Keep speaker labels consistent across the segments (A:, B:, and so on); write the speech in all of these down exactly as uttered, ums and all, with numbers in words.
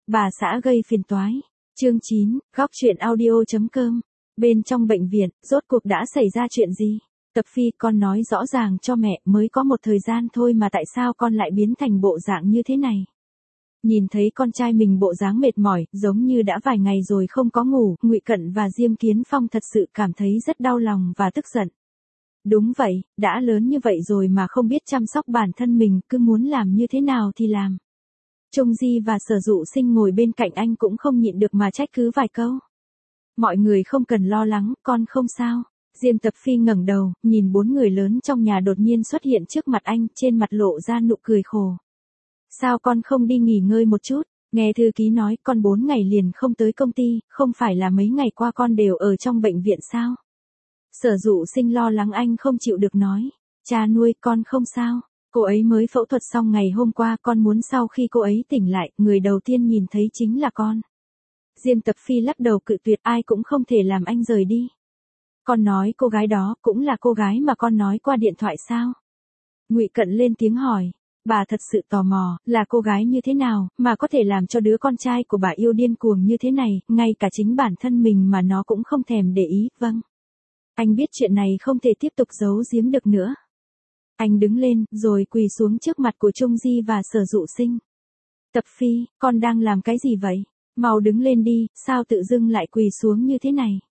A: bà xã gây phiền toái. Chương chín, góc truyện audio.com. Bên trong bệnh viện, rốt cuộc đã xảy ra chuyện gì? Tập Phi, con nói rõ ràng cho mẹ, mới có một thời gian thôi mà tại sao con lại biến thành bộ dạng như thế này? Nhìn thấy con trai mình bộ dáng mệt mỏi, giống như đã vài ngày rồi không có ngủ, Ngụy Cận và Diêm Kiến Phong thật sự cảm thấy rất đau lòng và tức giận. Đúng vậy, đã lớn như vậy rồi mà không biết chăm sóc bản thân mình, cứ muốn làm như thế nào thì làm. Trung Di và Sở Dụ Sinh ngồi bên cạnh anh cũng không nhịn được mà trách cứ vài câu. Mọi người không cần lo lắng, con không sao. Diêm Tập Phi ngẩng đầu, nhìn bốn người lớn trong nhà đột nhiên xuất hiện trước mặt anh, trên mặt lộ ra nụ cười khổ. Sao con không đi nghỉ ngơi một chút? Nghe thư ký nói con bốn ngày liền không tới công ty, không phải là mấy ngày qua con đều ở trong bệnh viện sao? Sở Dụ Sinh lo lắng anh không chịu được nói. Cha nuôi, con không sao. Cô ấy mới phẫu thuật xong ngày hôm qua, con muốn sau khi cô ấy tỉnh lại, người đầu tiên nhìn thấy chính là con. Diêm Tập Phi lắc đầu cự tuyệt, ai cũng không thể làm anh rời đi. Con nói cô gái đó cũng là cô gái mà con nói qua điện thoại sao? Ngụy Cận lên tiếng hỏi. Bà thật sự tò mò, là cô gái như thế nào, mà có thể làm cho đứa con trai của bà yêu điên cuồng như thế này, ngay cả chính bản thân mình mà nó cũng không thèm để ý, vâng. Anh biết chuyện này không thể tiếp tục giấu giếm được nữa. Anh đứng lên, rồi quỳ xuống trước mặt của Trung Di và Sở Dụ Sinh. Tập Phi, con đang làm cái gì vậy? Mau đứng lên đi, sao tự dưng lại quỳ xuống như thế này?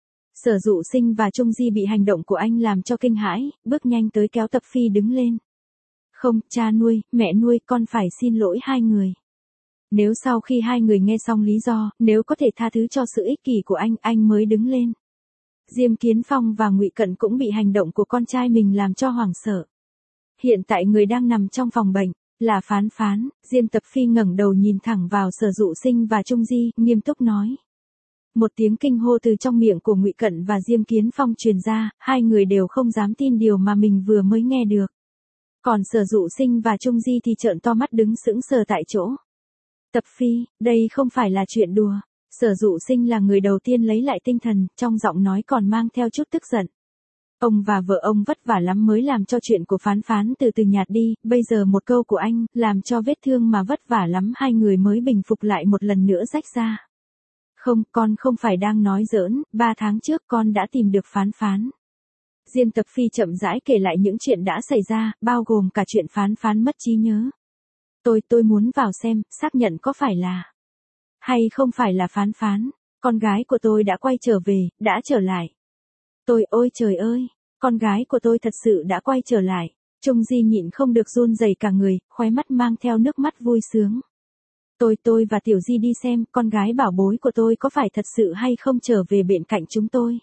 A: Sở Dụ Sinh và Trung Di bị hành động của anh làm cho kinh hãi, bước nhanh tới kéo Tập Phi đứng lên. Không, cha nuôi, mẹ nuôi, con phải xin lỗi hai người. Nếu sau khi hai người nghe xong lý do, nếu có thể tha thứ cho sự ích kỷ của anh, anh mới đứng lên. Diêm Kiến Phong và Ngụy Cận cũng bị hành động của con trai mình làm cho hoảng sợ. Hiện tại người đang nằm trong phòng bệnh, là Phán Phán. Diêm Tập Phi ngẩng đầu nhìn thẳng vào Sở Dụ Sinh và Trung Di, nghiêm túc nói. Một tiếng kinh hô từ trong miệng của Ngụy Cận và Diêm Kiến Phong truyền ra, hai người đều không dám tin điều mà mình vừa mới nghe được. Còn Sở Dụ Sinh và Trung Di thì trợn to mắt đứng sững sờ tại chỗ. Tập Phi, đây không phải là chuyện đùa. Sở Dụ Sinh là người đầu tiên lấy lại tinh thần, trong giọng nói còn mang theo chút tức giận. Ông và vợ ông vất vả lắm mới làm cho chuyện của Phán Phán từ từ nhạt đi, bây giờ một câu của anh, làm cho vết thương mà vất vả lắm hai người mới bình phục lại một lần nữa rách ra. Không, con không phải đang nói giỡn, ba tháng trước con đã tìm được Phán Phán. Diêm Tập Phi chậm rãi kể lại những chuyện đã xảy ra, bao gồm cả chuyện Phán Phán mất trí nhớ. Tôi, tôi muốn vào xem, xác nhận có phải là, hay không phải là Phán Phán, con gái của tôi đã quay trở về, đã trở lại. Tôi, ôi trời ơi, con gái của tôi thật sự đã quay trở lại. Trung Di nhịn không được run rẩy cả người, khóe mắt mang theo nước mắt vui sướng. Tôi, tôi và Tiểu Di đi xem, con gái bảo bối của tôi có phải thật sự hay không trở về bên cạnh chúng tôi.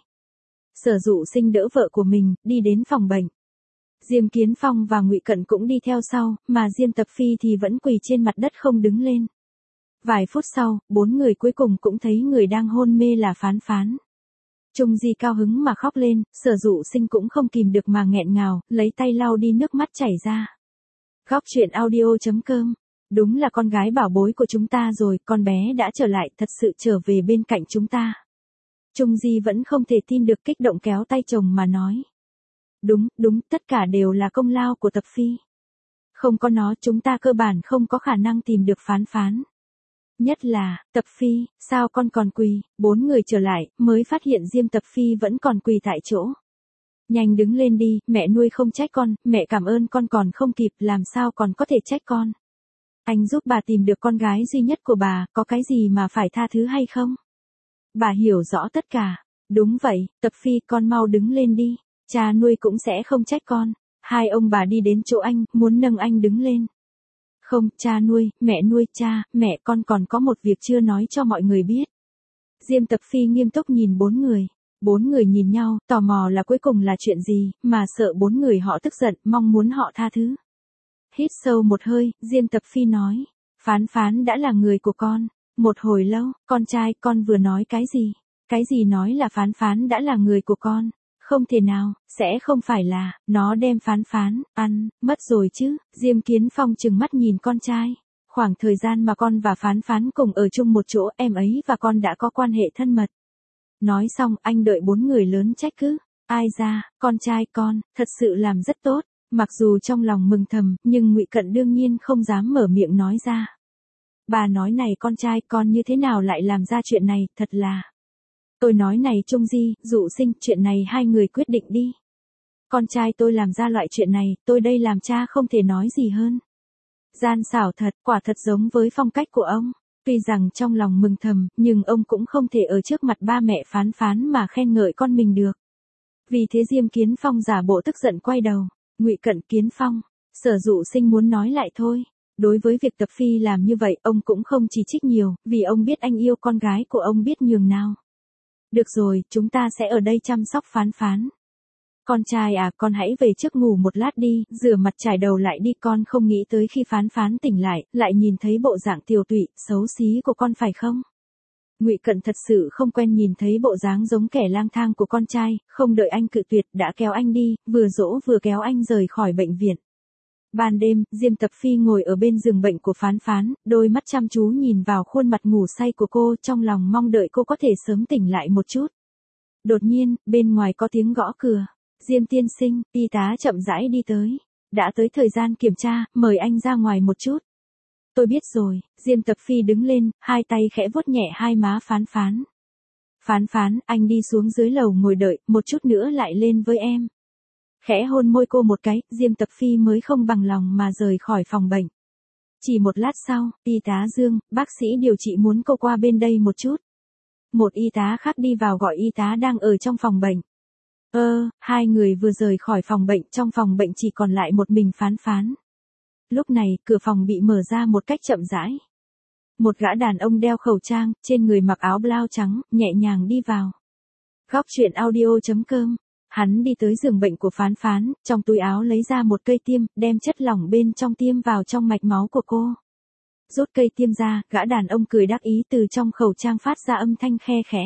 A: Sở Dụ Sinh đỡ vợ của mình, đi đến phòng bệnh. Diêm Kiến Phong và Ngụy Cận cũng đi theo sau, mà Diêm Tập Phi thì vẫn quỳ trên mặt đất không đứng lên. Vài phút sau, bốn người cuối cùng cũng thấy người đang hôn mê là Phán Phán. Trung Di cao hứng mà khóc lên, Sở Dụ Sinh cũng không kìm được mà nghẹn ngào, lấy tay lau đi nước mắt chảy ra. Góc truyện audio.com. Đúng là con gái bảo bối của chúng ta rồi, con bé đã trở lại, thật sự trở về bên cạnh chúng ta. Trung Di vẫn không thể tin được, kích động kéo tay chồng mà nói. Đúng, đúng, tất cả đều là công lao của Tập Phi. Không có nó chúng ta cơ bản không có khả năng tìm được Phán Phán. Nhất là, Tập Phi, sao con còn quỳ? Bốn người trở lại, mới phát hiện Diêm Tập Phi vẫn còn quỳ tại chỗ. Nhanh đứng lên đi, mẹ nuôi không trách con, mẹ cảm ơn con còn không kịp, làm sao còn có thể trách con. Anh giúp bà tìm được con gái duy nhất của bà, có cái gì mà phải tha thứ hay không? Bà hiểu rõ tất cả. Đúng vậy, Tập Phi, con mau đứng lên đi, cha nuôi cũng sẽ không trách con. Hai ông bà đi đến chỗ anh, muốn nâng anh đứng lên. Không, cha nuôi, mẹ nuôi, cha, mẹ, con còn có một việc chưa nói cho mọi người biết. Diêm Tập Phi nghiêm túc nhìn bốn người. Bốn người nhìn nhau, tò mò là cuối cùng là chuyện gì, mà sợ bốn người họ tức giận, mong muốn họ tha thứ. Hít sâu một hơi, Diêm Tập Phi nói. Phán Phán đã là người của con. Một hồi lâu, con trai, con vừa nói cái gì? Cái gì nói là Phán Phán đã là người của con? Không thể nào, sẽ không phải là, nó đem Phán Phán, ăn, mất rồi chứ. Diêm Kiến Phong trừng mắt nhìn con trai. Khoảng thời gian mà con và Phán Phán cùng ở chung một chỗ, em ấy và con đã có quan hệ thân mật. Nói xong, anh đợi bốn người lớn trách cứ. Ai ra, con trai con, thật sự làm rất tốt. Mặc dù trong lòng mừng thầm, nhưng Ngụy Cận đương nhiên không dám mở miệng nói ra. Bà nói này con trai, con như thế nào lại làm ra chuyện này, thật là. Tôi nói này Trung Di, dụ sinh, chuyện này hai người quyết định đi. Con trai tôi làm ra loại chuyện này, tôi đây làm cha không thể nói gì hơn. Gian xảo thật, quả thật giống với phong cách của ông. Tuy rằng trong lòng mừng thầm, nhưng ông cũng không thể ở trước mặt ba mẹ Phán Phán mà khen ngợi con mình được. Vì thế Diêm Kiến Phong giả bộ tức giận quay đầu. Ngụy Cận Kiến Phong, Sở Dụ Sinh muốn nói lại thôi. Đối với việc Tập Phi làm như vậy, ông cũng không chỉ trích nhiều, vì ông biết anh yêu con gái của ông biết nhường nào. Được rồi, chúng ta sẽ ở đây chăm sóc Phán Phán. Con trai à, con hãy về trước ngủ một lát đi, rửa mặt trải đầu lại đi, con không nghĩ tới khi Phán Phán tỉnh lại, lại nhìn thấy bộ dạng tiều tụy, xấu xí của con phải không? Ngụy Cận thật sự không quen nhìn thấy bộ dáng giống kẻ lang thang của con trai, không đợi anh cự tuyệt đã kéo anh đi, vừa dỗ vừa kéo anh rời khỏi bệnh viện. Ban đêm, Diêm Tập Phi ngồi ở bên giường bệnh của Phán Phán, đôi mắt chăm chú nhìn vào khuôn mặt ngủ say của cô, trong lòng mong đợi cô có thể sớm tỉnh lại một chút. Đột nhiên, bên ngoài có tiếng gõ cửa. Diêm tiên sinh, y tá chậm rãi đi tới. Đã tới thời gian kiểm tra, mời anh ra ngoài một chút. Tôi biết rồi, Diêm Tập Phi đứng lên, hai tay khẽ vuốt nhẹ hai má Phán Phán. Phán Phán, anh đi xuống dưới lầu ngồi đợi, một chút nữa lại lên với em. Khẽ hôn môi cô một cái, Diêm Tập Phi mới không bằng lòng mà rời khỏi phòng bệnh. Chỉ một lát sau, y tá Dương, bác sĩ điều trị muốn cô qua bên đây một chút. Một y tá khác đi vào gọi y tá đang ở trong phòng bệnh. Ơ, hai người vừa rời khỏi phòng bệnh, trong phòng bệnh chỉ còn lại một mình Phán Phán. Lúc này, cửa phòng bị mở ra một cách chậm rãi. Một gã đàn ông đeo khẩu trang, trên người mặc áo blau trắng, nhẹ nhàng đi vào. Góc truyện audio chấm com. Hắn đi tới giường bệnh của Phán Phán, trong túi áo lấy ra một cây tiêm, đem chất lỏng bên trong tiêm vào trong mạch máu của cô. Rút cây tiêm ra, gã đàn ông cười đắc ý từ trong khẩu trang phát ra âm thanh khe khẽ.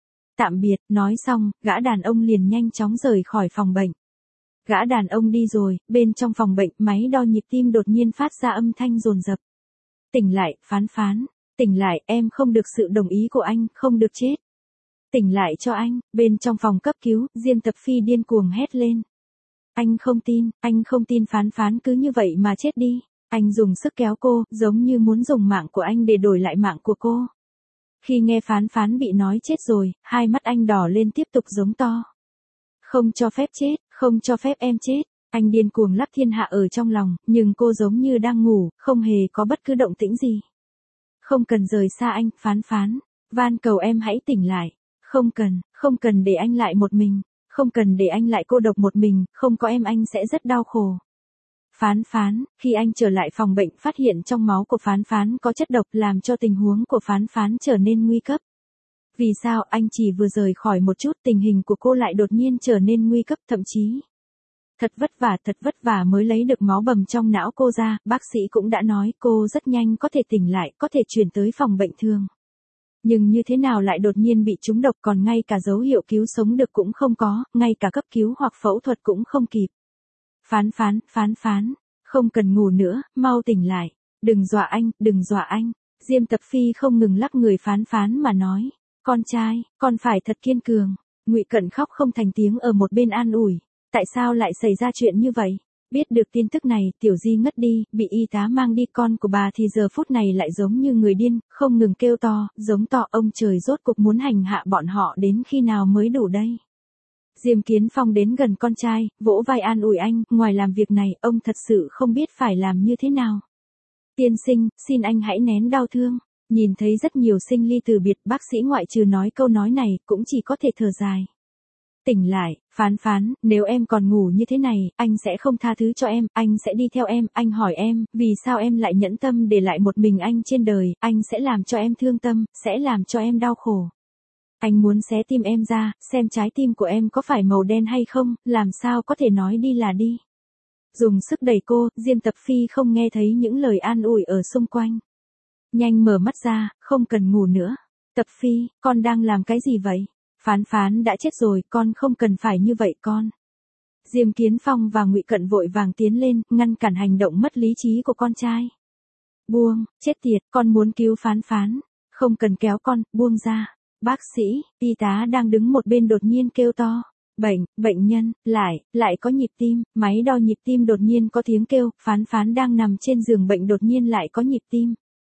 A: Tạm biệt, nói xong, gã đàn ông liền nhanh chóng rời khỏi phòng bệnh. Gã đàn ông đi rồi, bên trong phòng bệnh, máy đo nhịp tim đột nhiên phát ra âm thanh dồn dập. Tỉnh lại, Phán Phán, tỉnh lại, em không được sự đồng ý của anh, không được chết. Tỉnh lại cho anh, bên trong phòng cấp cứu, Diêm Tập Phi điên cuồng hét lên. Anh không tin, anh không tin Phán Phán cứ như vậy mà chết đi. Anh dùng sức kéo cô, giống như muốn dùng mạng của anh để đổi lại mạng của cô. Khi nghe Phán Phán bị nói chết rồi, hai mắt anh đỏ lên tiếp tục giống to. Không cho phép chết, không cho phép em chết. Anh điên cuồng lắp thiên hạ ở trong lòng, nhưng cô giống như đang ngủ, không hề có bất cứ động tĩnh gì. Không cần rời xa anh, Phán Phán. Van cầu em hãy tỉnh lại. Không cần, không cần để anh lại một mình. Không cần để anh lại cô độc một mình, không có em anh sẽ rất đau khổ. Phán Phán, khi anh trở lại phòng bệnh phát hiện trong máu của Phán Phán có chất độc làm cho tình huống của Phán Phán trở nên nguy cấp. Vì sao anh chỉ vừa rời khỏi một chút tình hình của cô lại đột nhiên trở nên nguy cấp thậm chí. Thật vất vả, thật vất vả mới lấy được máu bầm trong não cô ra, bác sĩ cũng đã nói cô rất nhanh có thể tỉnh lại, có thể chuyển tới phòng bệnh thường. Nhưng như thế nào lại đột nhiên bị trúng độc còn ngay cả dấu hiệu cứu sống được cũng không có, ngay cả cấp cứu hoặc phẫu thuật cũng không kịp. Phán Phán, Phán Phán, không cần ngủ nữa, mau tỉnh lại, đừng dọa anh, đừng dọa anh. Diêm Tập Phi không ngừng lắc người Phán Phán mà nói, con trai, con phải thật kiên cường. Ngụy Cận khóc không thành tiếng ở một bên an ủi, tại sao lại xảy ra chuyện như vậy? Biết được tin tức này, Tiểu Di ngất đi, bị y tá mang đi, con của bà thì giờ phút này lại giống như người điên, không ngừng kêu to, giống to, ông trời rốt cuộc muốn hành hạ bọn họ đến khi nào mới đủ đây? Diêm Kiến Phong đến gần con trai, vỗ vai an ủi anh, ngoài làm việc này, ông thật sự không biết phải làm như thế nào. Tiên sinh, xin anh hãy nén đau thương. Nhìn thấy rất nhiều sinh ly từ biệt, bác sĩ ngoại trừ nói câu nói này, cũng chỉ có thể thở dài. Tỉnh lại, Phán Phán, nếu em còn ngủ như thế này, anh sẽ không tha thứ cho em, anh sẽ đi theo em, anh hỏi em, vì sao em lại nhẫn tâm để lại một mình anh trên đời, anh sẽ làm cho em thương tâm, sẽ làm cho em đau khổ. Anh muốn xé tim em ra, xem trái tim của em có phải màu đen hay không, làm sao có thể nói đi là đi. Dùng sức đẩy cô, Diêm Tập Phi không nghe thấy những lời an ủi ở xung quanh. Nhanh mở mắt ra, không cần ngủ nữa. Tập Phi, con đang làm cái gì vậy? Phán Phán đã chết rồi, con không cần phải như vậy con. Diêm Kiến Phong và Ngụy Cận vội vàng tiến lên, ngăn cản hành động mất lý trí của con trai. Buông, chết tiệt, con muốn cứu Phán Phán. Không cần kéo con, buông ra. Bác sĩ, y tá đang đứng một bên đột nhiên kêu to. Bệnh, bệnh nhân, lại, lại có nhịp tim, máy đo nhịp tim đột nhiên có tiếng kêu, Phán Phán đang nằm trên giường bệnh đột nhiên lại có nhịp tim.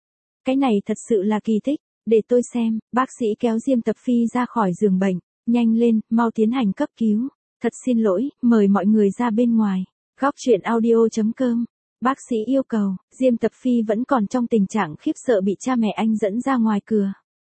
A: cái này thật sự là kỳ tích, để tôi xem, bác sĩ kéo Diêm Tập Phi ra khỏi giường bệnh, nhanh lên, mau tiến hành cấp cứu, thật xin lỗi, mời mọi người ra bên ngoài, góc truyện audio.com, bác sĩ yêu cầu, Diêm Tập Phi vẫn còn trong tình trạng khiếp sợ bị cha mẹ anh dẫn ra ngoài cửa.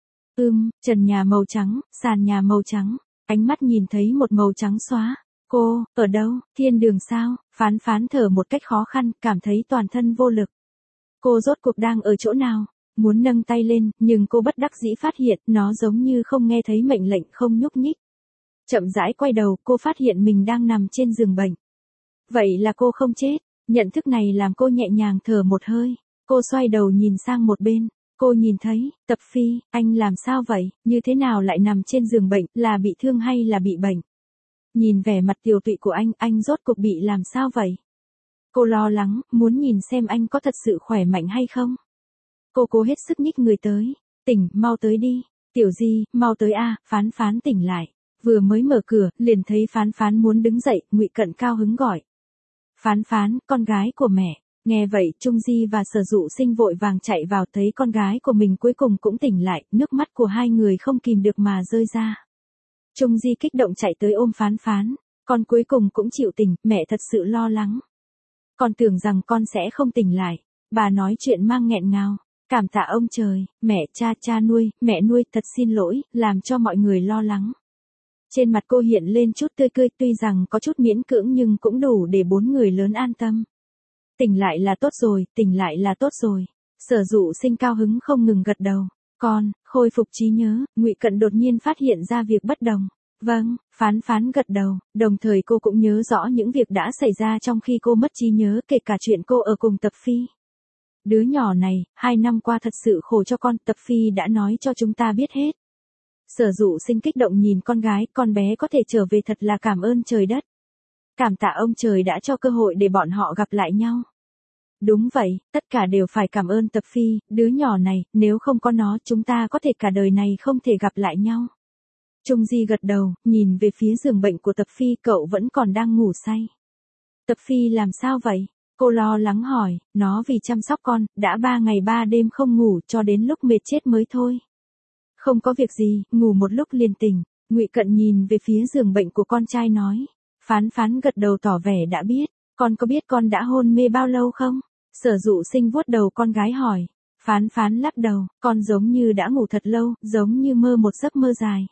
A: Ưm, trần nhà màu trắng, sàn nhà màu trắng, ánh mắt nhìn thấy một màu trắng xóa. Cô, ở đâu, thiên đường sao? Phán phán thở một cách khó khăn, cảm thấy toàn thân vô lực. Cô rốt cuộc đang ở chỗ nào? Muốn nâng tay lên, nhưng cô bất đắc dĩ phát hiện, nó giống như không nghe thấy mệnh lệnh không nhúc nhích. Chậm rãi quay đầu, cô phát hiện mình đang nằm trên giường bệnh. Vậy là cô không chết. Nhận thức này làm cô nhẹ nhàng thở một hơi. Cô xoay đầu nhìn sang một bên. Cô nhìn thấy, Tập Phi, anh làm sao vậy? Như thế nào lại nằm trên giường bệnh, là bị thương hay là bị bệnh? Nhìn vẻ mặt tiều tụy của anh, anh rốt cuộc bị làm sao vậy? Cô lo lắng, muốn nhìn xem anh có thật sự khỏe mạnh hay không? Cô cố hết sức nhích người tới. Tỉnh, mau tới đi. Tiểu Di, mau tới a, Phán Phán tỉnh lại. Vừa mới mở cửa, liền thấy Phán Phán muốn đứng dậy, Ngụy Cận cao hứng gọi. Phán Phán, con gái của mẹ. Nghe vậy, Trung Di và Sở Dụ Sinh vội vàng chạy vào, thấy con gái của mình cuối cùng cũng tỉnh lại, nước mắt của hai người không kìm được mà rơi ra. Trung Di kích động chạy tới ôm Phán Phán, con cuối cùng cũng chịu tỉnh, mẹ thật sự lo lắng. Con tưởng rằng con sẽ không tỉnh lại, bà nói chuyện mang nghẹn ngào, cảm tạ ông trời, mẹ, cha, cha nuôi, mẹ nuôi, thật xin lỗi, làm cho mọi người lo lắng. Trên mặt cô hiện lên chút tươi cười, tuy rằng có chút miễn cưỡng nhưng cũng đủ để bốn người lớn an tâm. Tỉnh lại là tốt rồi, tỉnh lại là tốt rồi. Sở Dụ Sinh cao hứng không ngừng gật đầu. Con, khôi phục trí nhớ, Ngụy Cận đột nhiên phát hiện ra việc bất đồng. Vâng, Phán Phán gật đầu, đồng thời cô cũng nhớ rõ những việc đã xảy ra trong khi cô mất trí nhớ, kể cả chuyện cô ở cùng Tập Phi. Đứa nhỏ này, hai năm qua thật sự khổ cho con, Tập Phi đã nói cho chúng ta biết hết. Sở Dụ Sinh kích động nhìn con gái, con bé có thể trở về thật là cảm ơn trời đất. Cảm tạ ông trời đã cho cơ hội để bọn họ gặp lại nhau. Đúng vậy, tất cả đều phải cảm ơn Tập Phi, đứa nhỏ này, nếu không có nó chúng ta có thể cả đời này không thể gặp lại nhau. Trung Di gật đầu, nhìn về phía giường bệnh của Tập Phi, cậu vẫn còn đang ngủ say. Tập Phi làm sao vậy? Cô lo lắng hỏi, nó vì chăm sóc con, đã ba ngày ba đêm không ngủ cho đến lúc mệt chết mới thôi. Không có việc gì, ngủ một lúc liền tỉnh. Ngụy Cận nhìn về phía giường bệnh của con trai nói. Phán Phán gật đầu tỏ vẻ đã biết, con có biết con đã hôn mê bao lâu không? Sở Dụ Sinh vuốt đầu con gái hỏi. Phán Phán lắc đầu, con giống như đã ngủ thật lâu, giống như mơ một giấc mơ dài.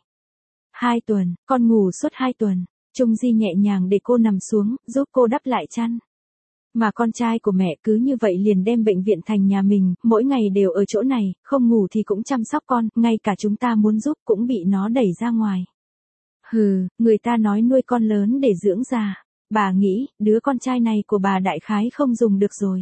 A: Hai tuần, con ngủ suốt hai tuần. Trung Di nhẹ nhàng để cô nằm xuống, giúp cô đắp lại chăn. Mà con trai của mẹ cứ như vậy liền đem bệnh viện thành nhà mình, mỗi ngày đều ở chỗ này, không ngủ thì cũng chăm sóc con, ngay cả chúng ta muốn giúp cũng bị nó đẩy ra ngoài. Hừ, người ta nói nuôi con lớn để dưỡng già. Bà nghĩ, đứa con trai này của bà đại khái không dùng được rồi.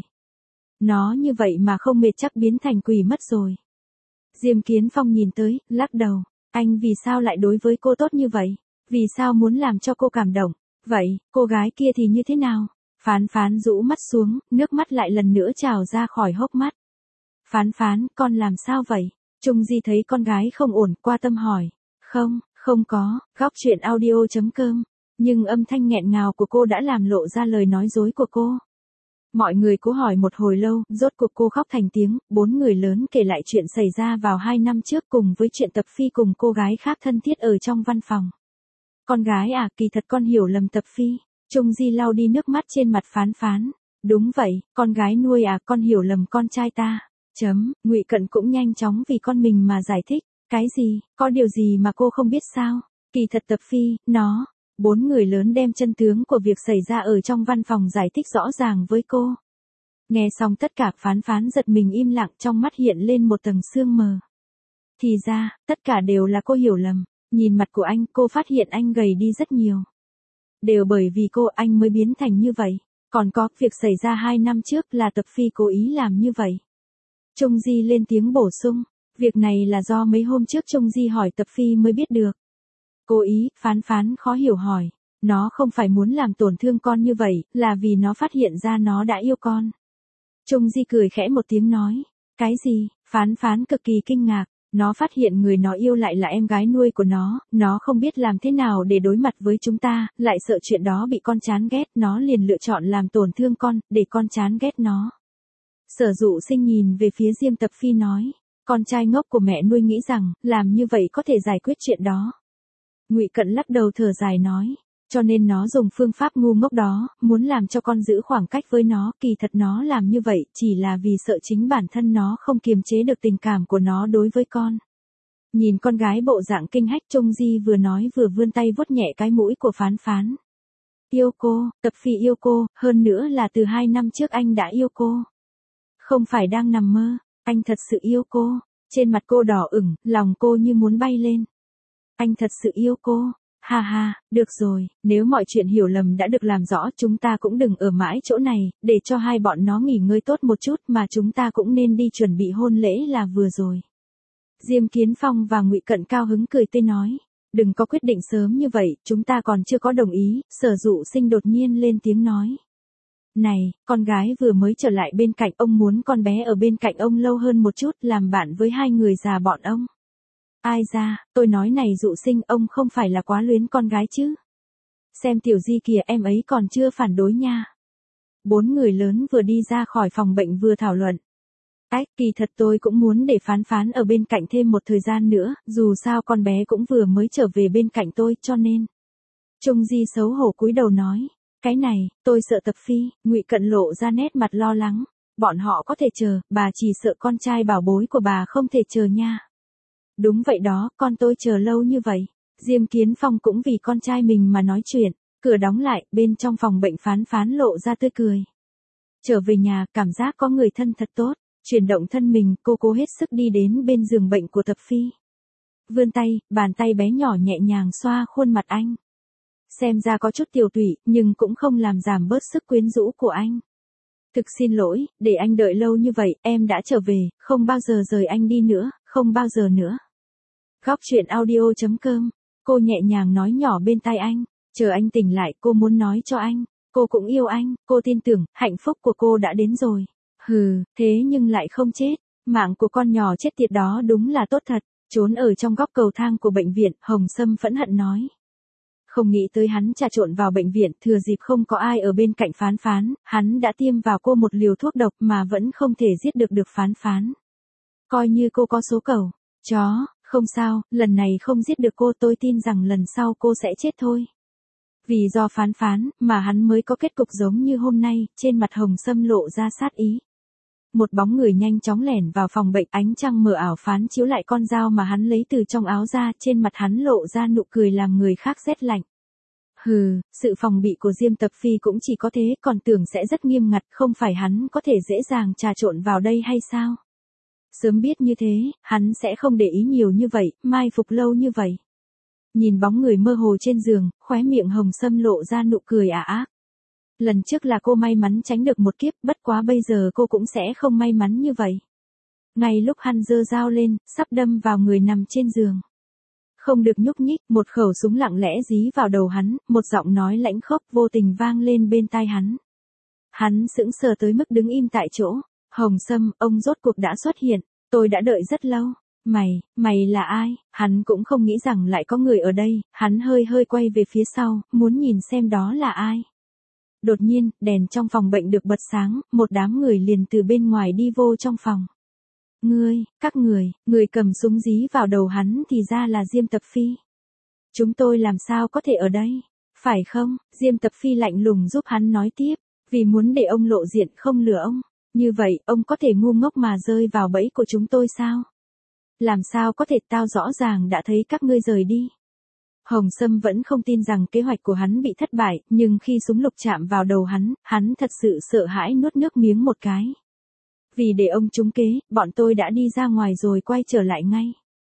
A: Nó như vậy mà không mệt chắc biến thành quỷ mất rồi. Diêm Kiến Phong nhìn tới, lắc đầu. Anh vì sao lại đối với cô tốt như vậy? Vì sao muốn làm cho cô cảm động? Vậy, cô gái kia thì như thế nào? Phán Phán rũ mắt xuống, nước mắt lại lần nữa trào ra khỏi hốc mắt. Phán Phán, con làm sao vậy? Trung Di thấy con gái không ổn, qua tâm hỏi. Không, không có, góc truyện audio.com. Nhưng âm thanh nghẹn ngào của cô đã làm lộ ra lời nói dối của cô. Mọi người cố hỏi một hồi lâu, rốt cuộc cô khóc thành tiếng, bốn người lớn kể lại chuyện xảy ra vào hai năm trước cùng với chuyện Tập Phi cùng cô gái khác thân thiết ở trong văn phòng. Con gái à, kỳ thật con hiểu lầm Tập Phi. Trung Di lau đi nước mắt trên mặt Phán Phán. Đúng vậy, con gái nuôi à, con hiểu lầm con trai ta. Chấm, Ngụy Cận cũng nhanh chóng vì con mình mà giải thích. Cái gì, có điều gì mà cô không biết sao? Kỳ thật Tập Phi, nó... Bốn người lớn đem chân tướng của việc xảy ra ở trong văn phòng giải thích rõ ràng với cô. Nghe xong tất cả Phán Phán giật mình im lặng, trong mắt hiện lên một tầng sương mờ. Thì ra, tất cả đều là cô hiểu lầm. Nhìn mặt của anh, cô phát hiện anh gầy đi rất nhiều. Đều bởi vì cô anh mới biến thành như vậy. Còn có, việc xảy ra hai năm trước là Tập Phi cố ý làm như vậy. Trung Di lên tiếng bổ sung. Việc này là do mấy hôm trước Trung Di hỏi Tập Phi mới biết được. Cố ý, Phán Phán khó hiểu hỏi. Nó không phải muốn làm tổn thương con như vậy, là vì nó phát hiện ra nó đã yêu con. Trung Di cười khẽ một tiếng nói. Cái gì? Phán Phán cực kỳ kinh ngạc. Nó phát hiện người nó yêu lại là em gái nuôi của nó, nó không biết làm thế nào để đối mặt với chúng ta, lại sợ chuyện đó bị con chán ghét, nó liền lựa chọn làm tổn thương con, để con chán ghét nó. Sở Dụ Sinh nhìn về phía Diêm Tập Phi nói, con trai ngốc của mẹ nuôi nghĩ rằng, làm như vậy có thể giải quyết chuyện đó. Ngụy Cận lắc đầu thở dài nói, cho nên nó dùng phương pháp ngu ngốc đó, muốn làm cho con giữ khoảng cách với nó, kỳ thật nó làm như vậy chỉ là vì sợ chính bản thân nó không kiềm chế được tình cảm của nó đối với con. Nhìn con gái bộ dạng kinh hách, Trung Di vừa nói vừa vươn tay vuốt nhẹ cái mũi của Phán Phán. Yêu cô, Tập Phi yêu cô, hơn nữa là từ hai năm trước anh đã yêu cô. Không phải đang nằm mơ, anh thật sự yêu cô. Trên mặt cô đỏ ửng, lòng cô như muốn bay lên. Anh thật sự yêu cô. Ha ha, được rồi, nếu mọi chuyện hiểu lầm đã được làm rõ, chúng ta cũng đừng ở mãi chỗ này, để cho hai bọn nó nghỉ ngơi tốt một chút, mà chúng ta cũng nên đi chuẩn bị hôn lễ là vừa rồi. Diêm Kiến Phong và Ngụy Cận cao hứng cười tươi nói, đừng có quyết định sớm như vậy, chúng ta còn chưa có đồng ý. Sở Dụ Sinh đột nhiên lên tiếng nói. Này, con gái vừa mới trở lại bên cạnh ông, muốn con bé ở bên cạnh ông lâu hơn một chút, làm bạn với hai người già bọn ông. Ai ra, tôi nói này Dụ Sinh, ông không phải là quá luyến con gái chứ? Xem Tiểu Di kìa, em ấy còn chưa phản đối nha. Bốn người lớn vừa đi ra khỏi phòng bệnh vừa thảo luận. Ách, kỳ thật tôi cũng muốn để Phán Phán ở bên cạnh thêm một thời gian nữa, dù sao con bé cũng vừa mới trở về bên cạnh tôi, cho nên. Trung Di xấu hổ cúi đầu nói, cái này, tôi sợ Tập Phi. Ngụy Cận lộ ra nét mặt lo lắng. Bọn họ có thể chờ, bà chỉ sợ con trai bảo bối của bà không thể chờ nha. Đúng vậy đó, con tôi chờ lâu như vậy. Diêm Kiến Phong cũng vì con trai mình mà nói chuyện. Cửa đóng lại, bên trong phòng bệnh Phán Phán lộ ra tươi cười. Trở về nhà, cảm giác có người thân thật tốt. Chuyển động thân mình, cô cố hết sức đi đến bên giường bệnh của Tập Phi. Vươn tay, bàn tay bé nhỏ nhẹ nhàng xoa khuôn mặt anh. Xem ra có chút tiểu tụy, nhưng cũng không làm giảm bớt sức quyến rũ của anh. Thực xin lỗi, để anh đợi lâu như vậy, em đã trở về, không bao giờ rời anh đi nữa, không bao giờ nữa. Góc truyện audio chấm com, cô nhẹ nhàng nói nhỏ bên tai anh, chờ anh tỉnh lại, cô muốn nói cho anh, cô cũng yêu anh, cô tin tưởng, hạnh phúc của cô đã đến rồi. Hừ, thế nhưng lại không chết, mạng của con nhỏ chết tiệt đó đúng là tốt thật. Trốn ở trong góc cầu thang của bệnh viện, Hồng Sâm phẫn hận nói. Không nghĩ tới hắn trà trộn vào bệnh viện, thừa dịp không có ai ở bên cạnh Phán Phán, hắn đã tiêm vào cô một liều thuốc độc mà vẫn không thể giết được được Phán Phán. Coi như cô có số cẩu, chó, không sao, lần này không giết được cô, tôi tin rằng lần sau cô sẽ chết thôi. Vì do Phán Phán, mà hắn mới có kết cục giống như hôm nay, trên mặt Hồng Sâm lộ ra sát ý. Một bóng người nhanh chóng lẻn vào phòng bệnh, ánh trăng mờ ảo phán chiếu lại con dao mà hắn lấy từ trong áo ra, trên mặt hắn lộ ra nụ cười làm người khác rét lạnh. Hừ, sự phòng bị của Diêm Tập Phi cũng chỉ có thế, còn tưởng sẽ rất nghiêm ngặt, không phải hắn có thể dễ dàng trà trộn vào đây hay sao? Sớm biết như thế, hắn sẽ không để ý nhiều như vậy, mai phục lâu như vậy. Nhìn bóng người mơ hồ trên giường, khóe miệng Hồng Sâm lộ ra nụ cười ả ác. Lần trước là cô may mắn tránh được một kiếp, bất quá bây giờ cô cũng sẽ không may mắn như vậy. Ngay lúc hắn giơ dao lên, sắp đâm vào người nằm trên giường. Không được nhúc nhích, một khẩu súng lặng lẽ dí vào đầu hắn, một giọng nói lãnh khốc vô tình vang lên bên tai hắn. Hắn sững sờ tới mức đứng im tại chỗ. Hồng Sâm, ông rốt cuộc đã xuất hiện, tôi đã đợi rất lâu. Mày, mày là ai? Hắn cũng không nghĩ rằng lại có người ở đây, hắn hơi hơi quay về phía sau, muốn nhìn xem đó là ai. Đột nhiên, đèn trong phòng bệnh được bật sáng, một đám người liền từ bên ngoài đi vô trong phòng. Ngươi, các người, người cầm súng dí vào đầu hắn thì ra là Diêm Tập Phi. Chúng tôi làm sao có thể ở đây? Phải không? Diêm Tập Phi lạnh lùng giúp hắn nói tiếp, vì muốn để ông lộ diện không lừa ông. Như vậy, ông có thể ngu ngốc mà rơi vào bẫy của chúng tôi sao? Làm sao có thể, tao rõ ràng đã thấy các ngươi rời đi. Hồng Sâm vẫn không tin rằng kế hoạch của hắn bị thất bại, nhưng khi súng lục chạm vào đầu hắn, hắn thật sự sợ hãi nuốt nước miếng một cái. Vì để ông trúng kế, bọn tôi đã đi ra ngoài rồi quay trở lại ngay.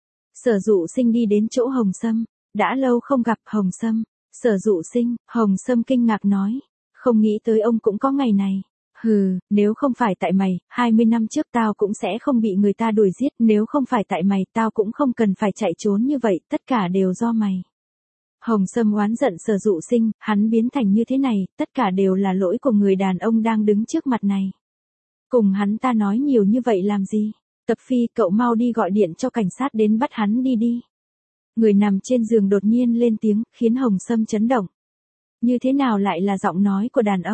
A: Sở Dụ Sinh đi đến chỗ Hồng Sâm, đã lâu không gặp Hồng Sâm. Sở Dụ Sinh, Hồng Sâm kinh ngạc nói, không nghĩ tới ông cũng có ngày này. Hừ, nếu không phải tại mày, hai mươi năm trước tao cũng sẽ không bị người ta đuổi giết, nếu không phải tại mày tao cũng không cần phải chạy trốn như vậy, tất cả đều do mày. Hồng Sâm oán giận Sở Dụ Sinh, hắn biến thành như thế này, tất cả đều là lỗi của người đàn ông đang đứng trước mặt này. Cùng hắn ta nói nhiều như vậy làm gì? Tập Phi, cậu mau đi gọi điện cho cảnh sát đến bắt hắn đi đi. Người nằm trên giường đột nhiên lên tiếng, khiến Hồng Sâm chấn động. Như thế nào lại là giọng nói của đàn ông?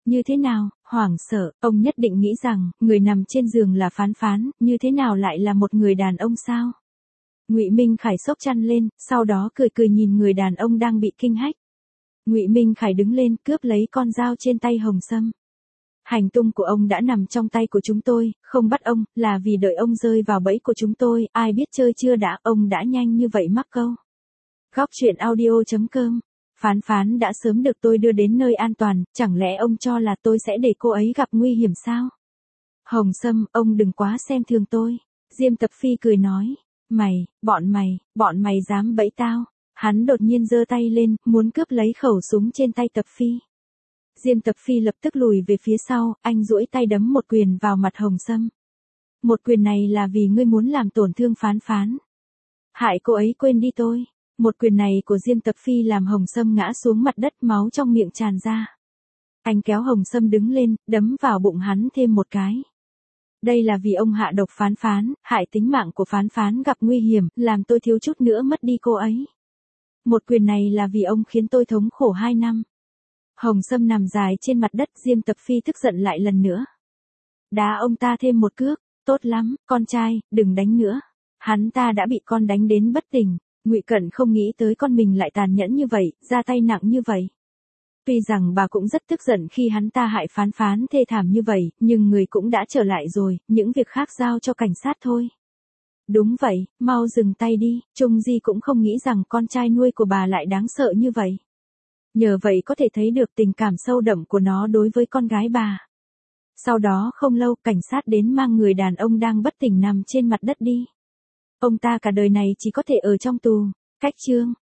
A: Như thế nào? Hoảng sợ, ông nhất định nghĩ rằng, người nằm trên giường là Phán Phán, như thế nào lại là một người đàn ông sao? Ngụy Minh Khải xốc chăn lên, sau đó cười cười nhìn người đàn ông đang bị kinh hách. Ngụy Minh Khải đứng lên, cướp lấy con dao trên tay Hồng Sâm. Hành tung của ông đã nằm trong tay của chúng tôi, không bắt ông, là vì đợi ông rơi vào bẫy của chúng tôi, ai biết chơi chưa đã, ông đã nhanh như vậy mắc câu. Góc truyện audio chấm com. Phán Phán đã sớm được tôi đưa đến nơi an toàn, chẳng lẽ ông cho là tôi sẽ để cô ấy gặp nguy hiểm sao? Hồng Sâm, ông đừng quá xem thường tôi. Diêm Tập Phi cười nói, mày, bọn mày, bọn mày dám bẫy tao. Hắn đột nhiên giơ tay lên, muốn cướp lấy khẩu súng trên tay Tập Phi. Diêm Tập Phi lập tức lùi về phía sau, anh duỗi tay đấm một quyền vào mặt Hồng Sâm. Một quyền này là vì ngươi muốn làm tổn thương Phán Phán. Hại cô ấy quên đi tôi. Một quyền này của Diêm Tập Phi làm Hồng Sâm ngã xuống mặt đất, máu trong miệng tràn ra. Anh kéo Hồng Sâm đứng lên, đấm vào bụng hắn thêm một cái. Đây là vì ông hạ độc Phán Phán, hại tính mạng của Phán Phán gặp nguy hiểm, làm tôi thiếu chút nữa mất đi cô ấy. Một quyền này là vì ông khiến tôi thống khổ hai năm. Hồng Sâm nằm dài trên mặt đất, Diêm Tập Phi tức giận lại lần nữa. Đá ông ta thêm một cước, tốt lắm, con trai, đừng đánh nữa. Hắn ta đã bị con đánh đến bất tỉnh. Ngụy Cẩn không nghĩ tới con mình lại tàn nhẫn như vậy, ra tay nặng như vậy. Tuy rằng bà cũng rất tức giận khi hắn ta hại Phán Phán thê thảm như vậy, nhưng người cũng đã trở lại rồi, những việc khác giao cho cảnh sát thôi. Đúng vậy, mau dừng tay đi, Trung Di cũng không nghĩ rằng con trai nuôi của bà lại đáng sợ như vậy. Nhờ vậy có thể thấy được tình cảm sâu đậm của nó đối với con gái bà. Sau đó không lâu, cảnh sát đến mang người đàn ông đang bất tỉnh nằm trên mặt đất đi. Ông ta cả đời này chỉ có thể ở trong tù. Cách chương